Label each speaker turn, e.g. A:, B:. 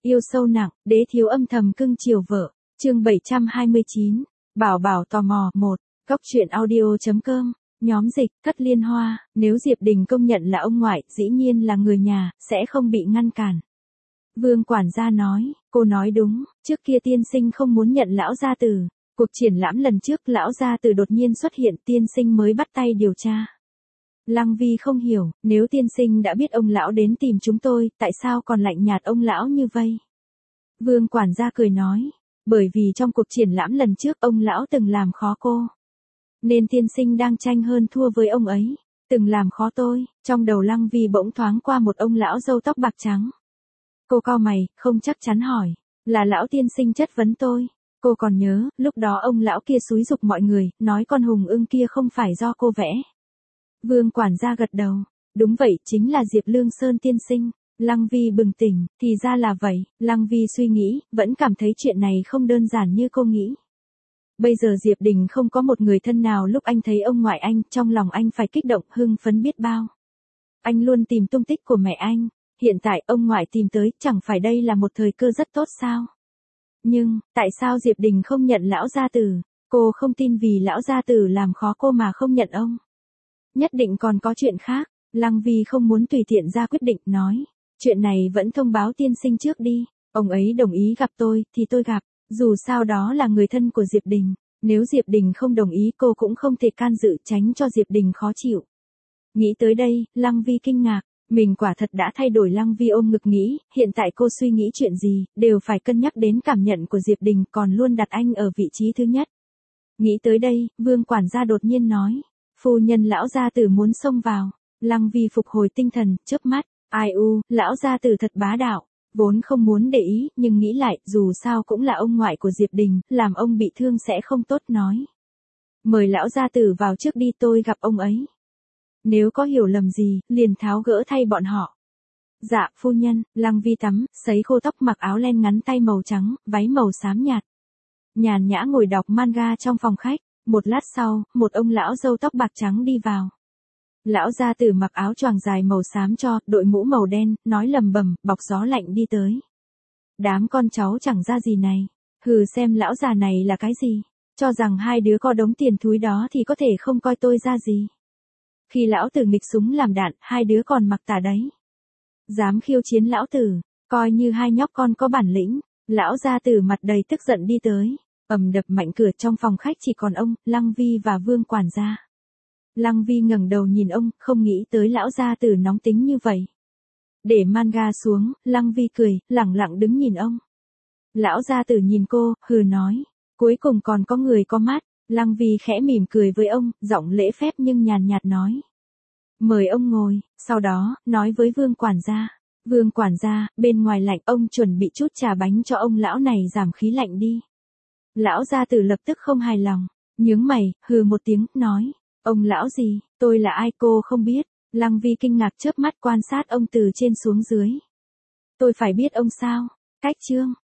A: Yêu sâu nặng, đế thiếu âm thầm cưng chiều vợ. Chương 729. Bảo bảo tò mò 1. Góc truyện audio.com. Nhóm dịch, Cất Liên Hoa. Nếu Diệp Đình công nhận là ông ngoại, dĩ nhiên là người nhà, sẽ không bị ngăn cản. Vương quản gia nói, cô nói đúng, trước kia tiên sinh không muốn nhận lão gia tử. Cuộc triển lãm lần trước lão gia tử đột nhiên xuất hiện, tiên sinh mới bắt tay điều tra. Lăng Vi không hiểu, nếu tiên sinh đã biết ông lão đến tìm chúng tôi, tại sao còn lạnh nhạt ông lão như vây? Vương quản gia cười nói, bởi vì trong cuộc triển lãm lần trước ông lão từng làm khó cô. Nên tiên sinh đang tranh hơn thua với ông ấy, từng làm khó tôi. Trong đầu Lăng Vi bỗng thoáng qua một ông lão râu tóc bạc trắng. Cô cau mày, không chắc chắn hỏi, là lão tiên sinh chất vấn tôi. Cô còn nhớ, lúc đó ông lão kia xúi giục mọi người, nói con hùng ưng kia không phải do cô vẽ. Vương quản gia gật đầu, đúng vậy, chính là Diệp Lương Sơn tiên sinh. Lăng Vi bừng tỉnh, thì ra là vậy. Lăng Vi suy nghĩ, vẫn cảm thấy chuyện này không đơn giản như cô nghĩ. Bây giờ Diệp Đình không có một người thân nào, lúc anh thấy ông ngoại anh, trong lòng anh phải kích động, hưng phấn biết bao. Anh luôn tìm tung tích của mẹ anh, hiện tại ông ngoại tìm tới, chẳng phải đây là một thời cơ rất tốt sao? Nhưng, tại sao Diệp Đình không nhận lão gia tử? Cô không tin vì lão gia tử làm khó cô mà không nhận ông. Nhất định còn có chuyện khác. Lăng Vi không muốn tùy tiện ra quyết định, nói, chuyện này vẫn thông báo tiên sinh trước đi. Ông ấy đồng ý gặp tôi, thì tôi gặp. Dù sao đó là người thân của Diệp Đình. Nếu Diệp Đình không đồng ý, cô cũng không thể can dự, tránh cho Diệp Đình khó chịu. Nghĩ tới đây, Lăng Vi kinh ngạc. Mình quả thật đã thay đổi. Lăng Vi ôm ngực nghĩ, hiện tại cô suy nghĩ chuyện gì, đều phải cân nhắc đến cảm nhận của Diệp Đình, còn luôn đặt anh ở vị trí thứ nhất. Nghĩ tới đây, Vương quản gia đột nhiên nói, phu nhân lão gia tử muốn xông vào. Lăng Vi phục hồi tinh thần, chớp mắt, ai u, lão gia tử thật bá đạo. Vốn không muốn để ý, nhưng nghĩ lại, dù sao cũng là ông ngoại của Diệp Đình, làm ông bị thương sẽ không tốt, nói. Mời lão gia tử vào trước đi, tôi gặp ông ấy. Nếu có hiểu lầm gì, liền tháo gỡ thay bọn họ. Dạ, phu nhân. Lăng Vi tắm, sấy khô tóc, mặc áo len ngắn tay màu trắng, váy màu xám nhạt. Nhàn nhã ngồi đọc manga trong phòng khách. Một lát sau, một ông lão râu tóc bạc trắng đi vào. Lão gia tử mặc áo choàng dài màu xám cho, đội mũ màu đen, nói lầm bầm, bọc gió lạnh đi tới. Đám con cháu chẳng ra gì này. Hừ, xem lão già này là cái gì. Cho rằng hai đứa có đống tiền thúi đó thì có thể không coi tôi ra gì. Khi lão tử nghịch súng làm đạn, hai đứa còn mặc tà đấy. Dám khiêu chiến lão tử, coi như hai nhóc con có bản lĩnh. Lão gia tử mặt đầy tức giận đi tới, ầm đập mạnh cửa. Trong phòng khách chỉ còn ông, Lăng Vi và Vương quản gia. Lăng Vi ngẩng đầu nhìn ông, không nghĩ tới lão gia tử nóng tính như vậy. Để manga xuống, Lăng Vi cười, lẳng lặng đứng nhìn ông. Lão gia tử nhìn cô, hừ nói, cuối cùng còn có người có mắt. Lăng Vi khẽ mỉm cười với ông, giọng lễ phép nhưng nhàn nhạt nói. Mời ông ngồi, sau đó, nói với Vương quản gia. Vương quản gia, bên ngoài lạnh, ông chuẩn bị chút trà bánh cho ông lão này giảm khí lạnh đi. Lão gia tử lập tức không hài lòng, nhướng mày, hừ một tiếng, nói. Ông lão gì, tôi là ai, cô không biết. Lăng Vi kinh ngạc chớp mắt quan sát ông từ trên xuống dưới. Tôi phải biết ông sao? Cách chương.